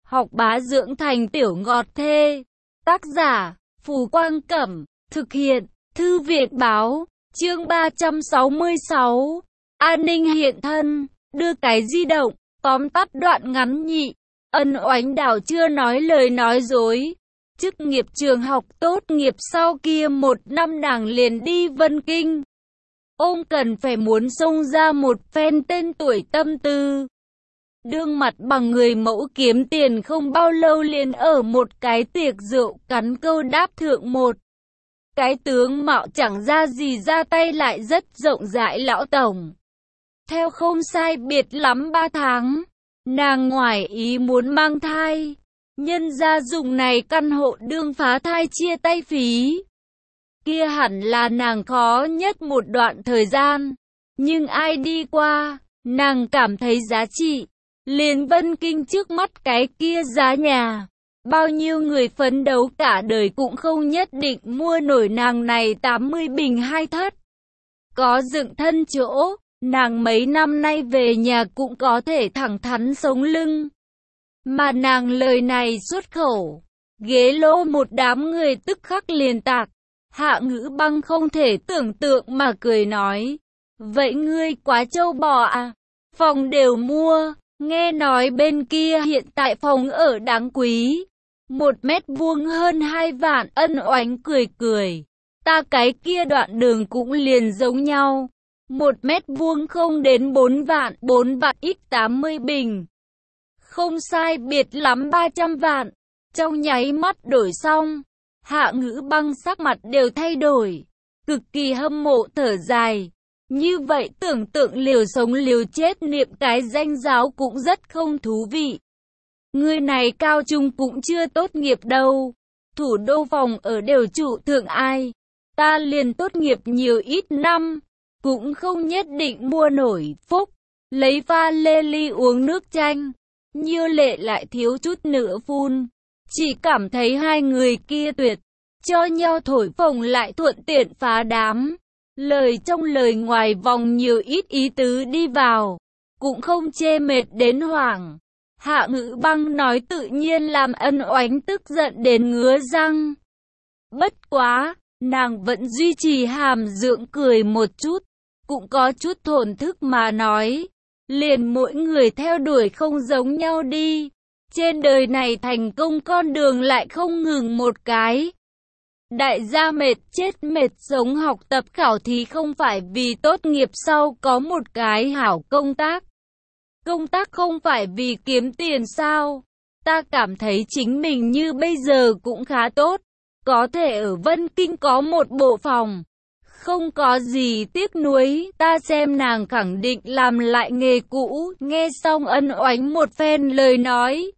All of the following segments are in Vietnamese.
học bá dưỡng thành tiểu ngọt thê. Tác giả, Phù Quang Cẩm, thực hiện, Thư viện Báo, chương 366, An ninh hiện thân, đưa cái di động, tóm tắt đoạn ngắn nhị. Ân Oánh Đào chưa nói lời nói dối. Chức nghiệp trường học tốt nghiệp sau kia 1 năm nàng liền đi Vân Kinh. Ôm cần phải muốn xông ra một phen tên tuổi tâm tư. Đương mặt bằng người mẫu kiếm tiền không bao lâu liền ở một cái tiệc rượu cắn câu đáp thượng một. Cái tướng mạo chẳng ra gì ra tay lại rất rộng rãi lão tổng. Theo không sai biệt lắm 3 tháng, nàng ngoài ý muốn mang thai. Nhân gia dùng này căn hộ đương phá thai chia tay phí. Kia hẳn là nàng khó nhất một đoạn thời gian. Nhưng ai đi qua, nàng cảm thấy giá trị. Liền Vân Kinh trước mắt cái kia giá nhà. Bao nhiêu người phấn đấu cả đời cũng không nhất định mua nổi nàng này 80 bình 2 thất. Có dựng thân chỗ, nàng mấy năm nay về nhà cũng có thể thẳng thắn sống lưng. Mà nàng lời này xuất khẩu, ghế lô một đám người tức khắc liền tạc. Hạ Ngữ Băng không thể tưởng tượng mà cười nói, vậy ngươi quá trâu bò à, phòng đều mua, nghe nói bên kia hiện tại phòng ở đáng quý, 1 mét vuông hơn 2 vạn. Ân Oánh cười cười, ta cái kia đoạn đường cũng liền giống nhau, 1 mét vuông không đến 4 vạn, 4 vạn ít 80 bình. Không sai biệt lắm 300 vạn, trong nháy mắt đổi xong. Hạ Ngữ Băng sắc mặt đều thay đổi, cực kỳ hâm mộ thở dài. Như vậy tưởng tượng liều sống liều chết niệm cái danh giáo cũng rất không thú vị. Người này cao trung cũng chưa tốt nghiệp đâu. Thủ đô phòng ở đều trụ thượng ai. Ta liền tốt nghiệp nhiều ít năm, cũng không nhất định mua nổi. Phúc, lấy pha lê ly uống nước chanh. Như Lệ lại thiếu chút nữa phun. Chỉ cảm thấy hai người kia tuyệt, cho nhau thổi phồng lại thuận tiện phá đám. Lời trong lời ngoài vòng nhiều ít ý tứ đi vào, cũng không chê mệt đến hoảng. Hạ Ngữ Băng nói tự nhiên làm Ân Oánh tức giận đến ngứa răng. Bất quá, nàng vẫn duy trì hàm dưỡng cười một chút, cũng có chút thổn thức mà nói. Liền mỗi người theo đuổi không giống nhau đi. Trên đời này thành công con đường lại không ngừng một cái. Đại gia mệt chết mệt sống học tập khảo thí không phải vì tốt nghiệp sau có một cái hảo công tác. Công tác không phải vì kiếm tiền sao? Ta cảm thấy chính mình như bây giờ cũng khá tốt. Có thể ở Vân Kinh có một bộ phòng. Không có gì tiếc nuối, ta xem nàng khẳng định làm lại nghề cũ. Nghe xong Ân Oánh một phen lời nói,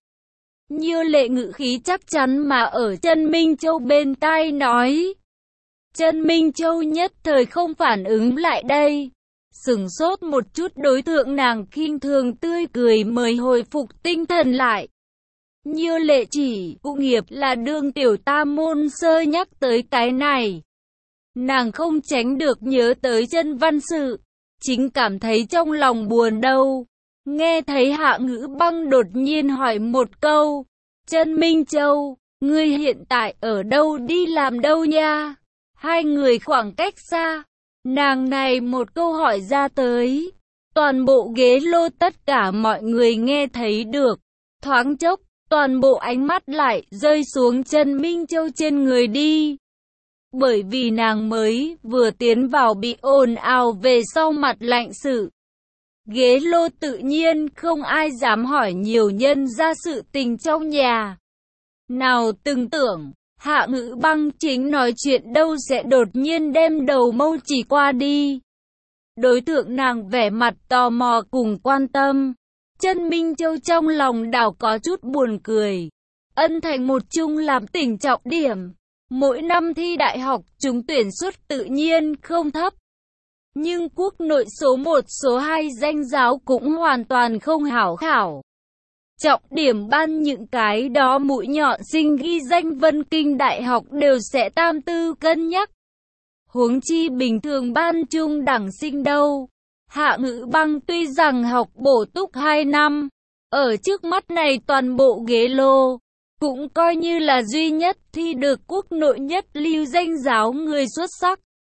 Như Lệ ngữ khí chắc chắn mà ở Trần Minh Châu bên tai nói. Trần Minh Châu nhất thời không phản ứng lại đây. Sửng sốt một chút đối tượng nàng khinh thường tươi cười mới hồi phục tinh thần lại. Như Lệ chỉ cụ nghiệp là đương tiểu tam môn sơ nhắc tới cái này. Nàng không tránh được nhớ tới Chân Văn sự, chính cảm thấy trong lòng buồn đâu. Nghe thấy Hạ Ngữ Băng đột nhiên hỏi một câu, Trần Minh Châu, ngươi hiện tại ở đâu đi làm đâu nha? Hai người khoảng cách xa, nàng này một câu hỏi ra tới. Toàn bộ ghế lô tất cả mọi người nghe thấy được. Thoáng chốc, toàn bộ ánh mắt lại rơi xuống Trần Minh Châu trên người đi. Bởi vì nàng mới vừa tiến vào bị ồn ào về sau mặt lạnh sự. Ghế lô tự nhiên không ai dám hỏi nhiều nhân ra sự tình trong nhà. Nào từng tưởng, Hạ Ngữ Băng chính nói chuyện đâu sẽ đột nhiên đem đầu mâu chỉ qua đi. Đối tượng nàng vẻ mặt tò mò cùng quan tâm. Trần Minh Châu trong lòng đảo có chút buồn cười. Ân thành một chung làm tỉnh trọng điểm. Mỗi năm thi đại học chúng tuyển suất tự nhiên không thấp. Nhưng quốc nội số 1 số 2 danh giáo cũng hoàn toàn không hảo khảo. Trọng điểm ban những cái đó mũi nhọn sinh ghi danh Vân Kinh đại học đều sẽ tam tư cân nhắc. Huống chi bình thường ban trung đẳng sinh đâu. Hạ Ngữ Băng tuy rằng học bổ túc 2 năm, Ở trước mắt này toàn bộ ghế lô, cũng coi như là duy nhất thi được quốc nội nhất lưu danh giáo người xuất sắc.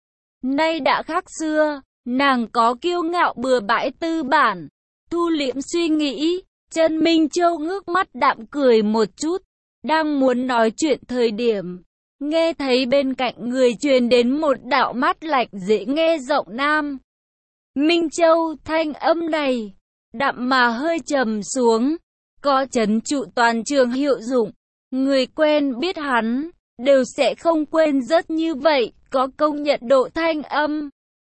Nay đã khác xưa, nàng có kiêu ngạo bừa bãi tư bản, thu liễm suy nghĩ. Trần Minh Châu ngước mắt đạm cười một chút, đang muốn nói chuyện thời điểm, nghe thấy bên cạnh người truyền đến một đạo mát lạnh dễ nghe giọng nam. Minh Châu, thanh âm này, đạm mà hơi trầm xuống, có trấn trụ toàn trường hiệu dụng. Người quen biết hắn, đều sẽ không quên rất như vậy, có công nhận độ thanh âm.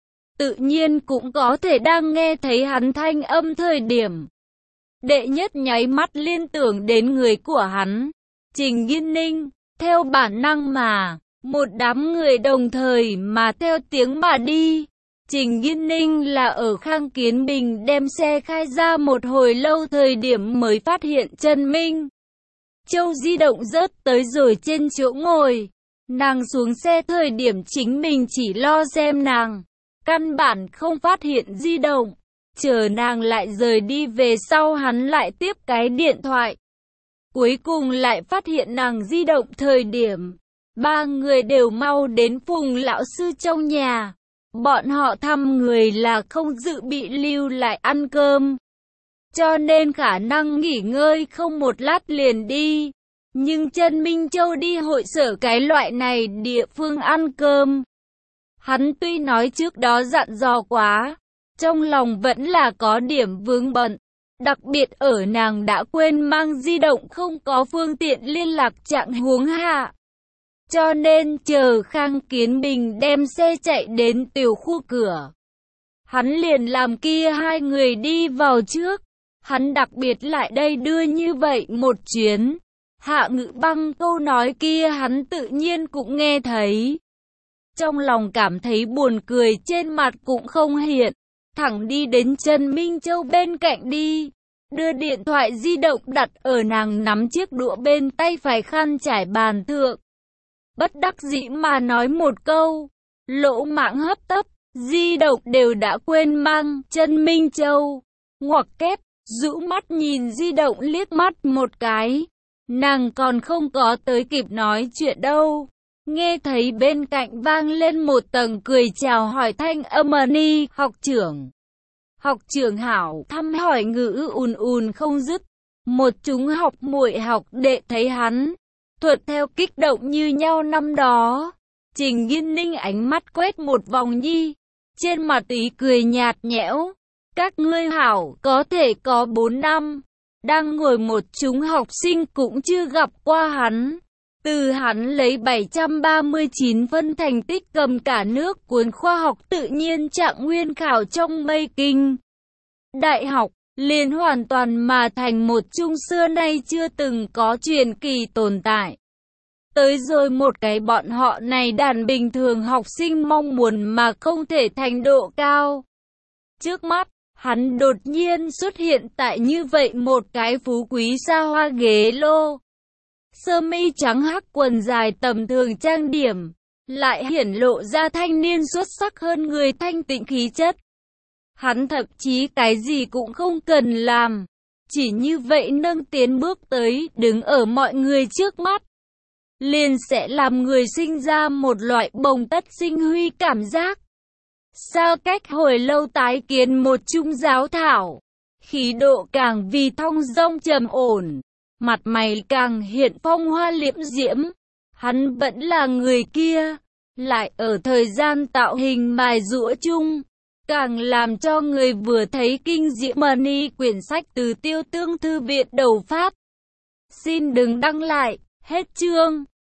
Tự nhiên cũng có thể đang nghe thấy hắn thanh âm thời điểm. Đệ nhất nháy mắt liên tưởng đến người của hắn, Trình Nghiên Ninh, theo bản năng mà, một đám người đồng thời mà theo tiếng mà đi. Trình Nghiên Ninh là ở Khang Kiến Bình đem xe khai ra một hồi lâu thời điểm mới phát hiện Trần Minh Châu di động rớt tới rồi trên chỗ ngồi. Nàng xuống xe thời điểm chính mình chỉ lo xem nàng, căn bản không phát hiện di động. Chờ nàng lại rời đi về sau hắn lại tiếp cái điện thoại. Cuối cùng lại phát hiện nàng di động thời điểm. Ba người đều mau đến Phùng lão sư trong nhà. Bọn họ thăm người là không dự bị lưu lại ăn cơm. Cho nên khả năng nghỉ ngơi không một lát liền đi. Nhưng Trần Minh Châu đi hội sở cái loại này địa phương ăn cơm. Hắn tuy nói trước đó dặn dò quá, trong lòng vẫn là có điểm vướng bận. Đặc biệt ở nàng đã quên mang di động không có phương tiện liên lạc trạng huống hạ. Cho nên chờ Khang Kiến Bình đem xe chạy đến tiểu khu cửa, hắn liền làm kia hai người đi vào trước. Hắn đặc biệt lại đây đưa như vậy một chuyến. Hạ Ngự Băng câu nói kia hắn tự nhiên cũng nghe thấy. Trong lòng cảm thấy buồn cười trên mặt cũng không hiện. Thẳng đi đến Trần Minh Châu bên cạnh đi. Đưa điện thoại di động đặt ở nàng nắm chiếc đũa bên tay phải khăn trải bàn thượng. Bất đắc dĩ mà nói một câu. Lỗ mãng hấp tấp, di động đều đã quên mang. Trần Minh Châu ngoặc kép, rũ mắt nhìn di động liếc mắt một cái. Nàng còn không có tới kịp nói chuyện đâu. Nghe thấy bên cạnh vang lên một tầng cười chào hỏi thanh âm ni, học trưởng. Học trưởng hảo, thăm hỏi ngữ ùn không dứt. Một chúng học muội học đệ thấy hắn, thuận theo kích động như nhau năm đó. Trình Nghiên Ninh ánh mắt quét một vòng nhi, trên mặt ý cười nhạt nhẽo. Các ngươi hảo, có thể có 4 năm. Đang ngồi một chúng học sinh cũng chưa gặp qua hắn. Từ hắn lấy 739 phân thành tích cầm cả nước cuốn khoa học tự nhiên trạng nguyên khảo trong mây kinh đại học, liền hoàn toàn mà thành một chung xưa nay chưa từng có truyền kỳ tồn tại. Tới rồi một cái bọn họ này đàn bình thường học sinh mong muốn mà không thể thành độ cao. Trước mắt, hắn đột nhiên xuất hiện tại như vậy một cái phú quý xa hoa ghế lô. Sơ mi trắng hắc quần dài tầm thường trang điểm, lại hiển lộ ra thanh niên xuất sắc hơn người thanh tịnh khí chất. Hắn thậm chí cái gì cũng không cần làm, chỉ như vậy nâng tiến bước tới, đứng ở mọi người trước mắt. Liền sẽ làm người sinh ra một loại bồng tất sinh huy cảm giác. Xa cách hồi lâu tái kiến một trung giáo thảo, khí độ càng vì thong dong trầm ổn, mặt mày càng hiện phong hoa liễm diễm. Hắn vẫn là người kia, lại ở thời gian tạo hình mài giũa chung, càng làm cho người vừa thấy kinh diễm. Money quyển sách từ Tiêu Tương Thư viện đầu phát. Xin đừng đăng lại, hết chương.